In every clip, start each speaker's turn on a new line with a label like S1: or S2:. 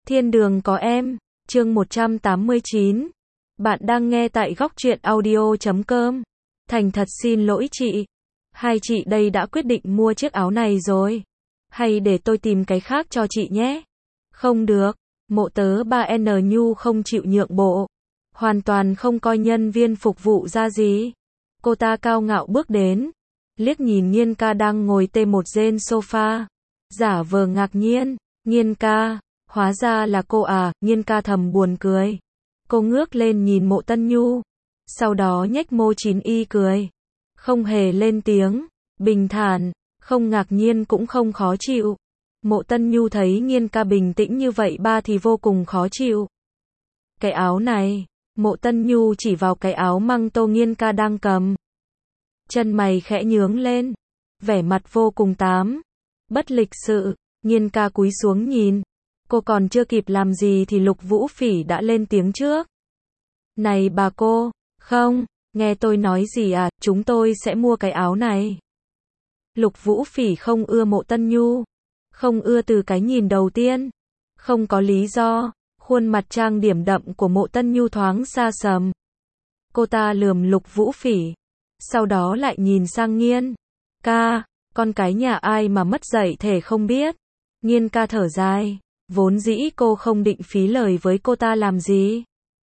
S1: Thiên đường có em, chương 189. Bạn đang nghe tại góc truyện audio.com. Thành thật xin lỗi chị. Hai chị đây đã quyết định mua chiếc áo này rồi. Hay để tôi tìm cái khác cho chị nhé. Không được. Mộ tớ 3N Nhu không chịu nhượng bộ. Hoàn toàn không coi nhân viên phục vụ ra gì. Cô ta cao ngạo bước đến. Liếc nhìn Nhiên ca đang ngồi tê một trên sofa. Giả vờ ngạc nhiên. Nhiên ca. Hóa ra là cô à, Nhiên ca thầm buồn cười. Cô ngước lên nhìn Mộ Tân Nhu. Sau đó nhếch môi chín y cười. Không hề lên tiếng. Bình thản. Không ngạc nhiên cũng không khó chịu. Mộ Tân Nhu thấy Nhiên ca bình tĩnh như vậy ba thì vô cùng khó chịu. Cái áo này. Mộ Tân Nhu chỉ vào cái áo măng tô Nhiên ca đang cầm. Chân mày khẽ nhướng lên. Vẻ mặt vô cùng bất lịch sự. Nhiên ca cúi xuống nhìn. Cô còn chưa kịp làm gì thì Lục Vũ Phỉ đã lên tiếng trước. Này bà cô, không, nghe tôi nói gì à, chúng tôi sẽ mua cái áo này. Lục Vũ Phỉ không ưa Mộ Tân Nhu. Không ưa từ cái nhìn đầu tiên. Không có lý do, khuôn mặt trang điểm đậm của Mộ Tân Nhu thoáng xa sầm. Cô ta lườm Lục Vũ Phỉ. Sau đó lại nhìn sang Nhiên ca, con cái nhà ai mà mất dạy thể không biết. Nhiên ca thở dài. Vốn dĩ cô không định phí lời với cô ta làm gì.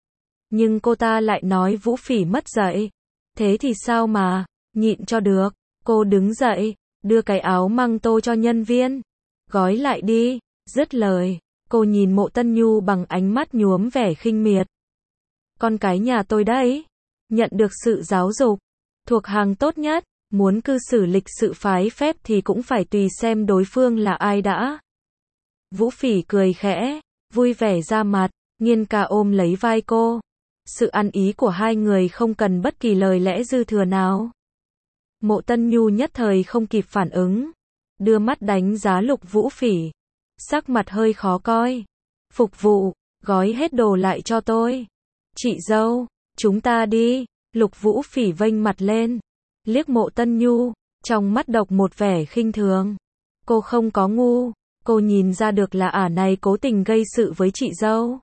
S1: Nhưng cô ta lại nói Vũ Phỉ mất dạy. Thế thì sao mà, nhịn cho được. Cô đứng dậy, đưa cái áo măng tô cho nhân viên. Gói lại đi, dứt lời. Cô nhìn Mộ Tân Nhu bằng ánh mắt nhuốm vẻ khinh miệt. Con cái nhà tôi đấy. Nhận được sự giáo dục. Thuộc hàng tốt nhất. Muốn cư xử lịch sự phái phép thì cũng phải tùy xem đối phương là ai đã. Vũ Phỉ cười khẽ, vui vẻ ra mặt, Nhiên ca ôm lấy vai cô. Sự ăn ý của hai người không cần bất kỳ lời lẽ dư thừa nào. Mộ Tân Nhu nhất thời không kịp phản ứng. Đưa mắt đánh giá Lục Vũ Phỉ. Sắc mặt hơi khó coi. Phục vụ, gói hết đồ lại cho tôi. Chị dâu, chúng ta đi. Lục Vũ Phỉ vênh mặt lên. Liếc Mộ Tân Nhu, trong mắt độc một vẻ khinh thường. Cô không có ngu. Cô nhìn ra được là ả này cố tình gây sự với chị dâu.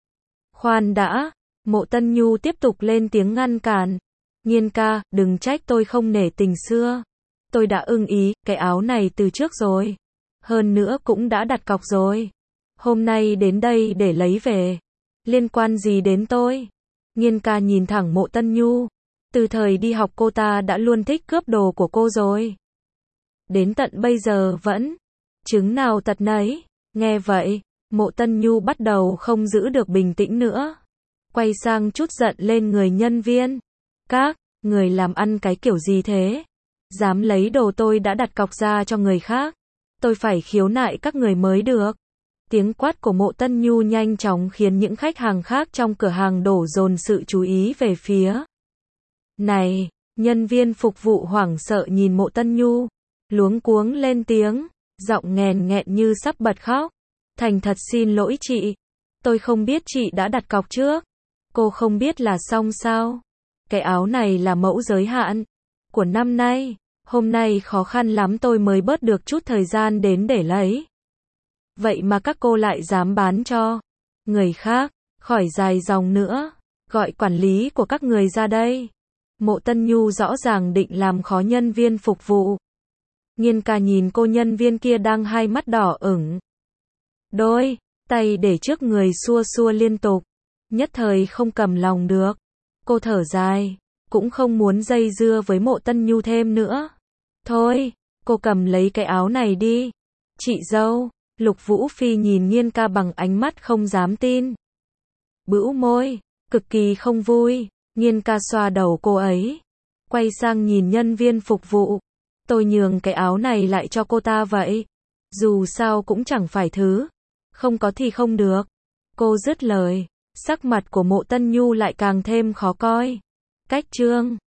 S1: Khoan đã, Mộ Tân Nhu tiếp tục lên tiếng ngăn cản. Nhiên ca, đừng trách tôi không nể tình xưa. Tôi đã ưng ý, cái áo này từ trước rồi. Hơn nữa cũng đã đặt cọc rồi. Hôm nay đến đây để lấy về. Liên quan gì đến tôi? Nhiên ca nhìn thẳng Mộ Tân Nhu. Từ thời đi học cô ta đã luôn thích cướp đồ của cô rồi. Đến tận bây giờ vẫn. Chứng nào tật nấy. Nghe vậy, Mộ Tân Nhu bắt đầu không giữ được bình tĩnh nữa. Quay sang chút giận lên người nhân viên. Các người làm ăn cái kiểu gì thế? Dám lấy đồ tôi đã đặt cọc ra cho người khác. Tôi phải khiếu nại các người mới được. Tiếng quát của Mộ Tân Nhu nhanh chóng khiến những khách hàng khác trong cửa hàng đổ dồn sự chú ý về phía. Này, nhân viên phục vụ hoảng sợ nhìn Mộ Tân Nhu. Luống cuống lên tiếng. Giọng nghèn nghẹn như sắp bật khóc. Thành thật xin lỗi chị. Tôi không biết chị đã đặt cọc trước. Cô không biết là xong sao? Cái áo này là mẫu giới hạn của năm nay. Hôm nay khó khăn lắm tôi mới bớt được chút thời gian đến để lấy. Vậy mà các cô lại dám bán cho người khác. Khỏi dài dòng nữa. Gọi quản lý của các người ra đây. Mộ Tân Nhu rõ ràng định làm khó nhân viên phục vụ. Nhiên ca nhìn cô nhân viên kia đang hai mắt đỏ ửng. Đôi tay để trước người xua xua liên tục. Nhất thời không cầm lòng được. Cô thở dài. Cũng không muốn dây dưa với Mộ Tân Nhu thêm nữa. Thôi, cô cầm lấy cái áo này đi. Chị dâu. Lục Vũ Phi nhìn Nhiên ca bằng ánh mắt không dám tin. Bĩu môi. Cực kỳ không vui. Nhiên ca xoa đầu cô ấy. Quay sang nhìn nhân viên phục vụ. Tôi nhường cái áo này lại cho cô ta vậy. Dù sao cũng chẳng phải thứ. Không có thì không được. Cô dứt lời. Sắc mặt của Mộ Tân Nhu lại càng thêm khó coi. Cách trương.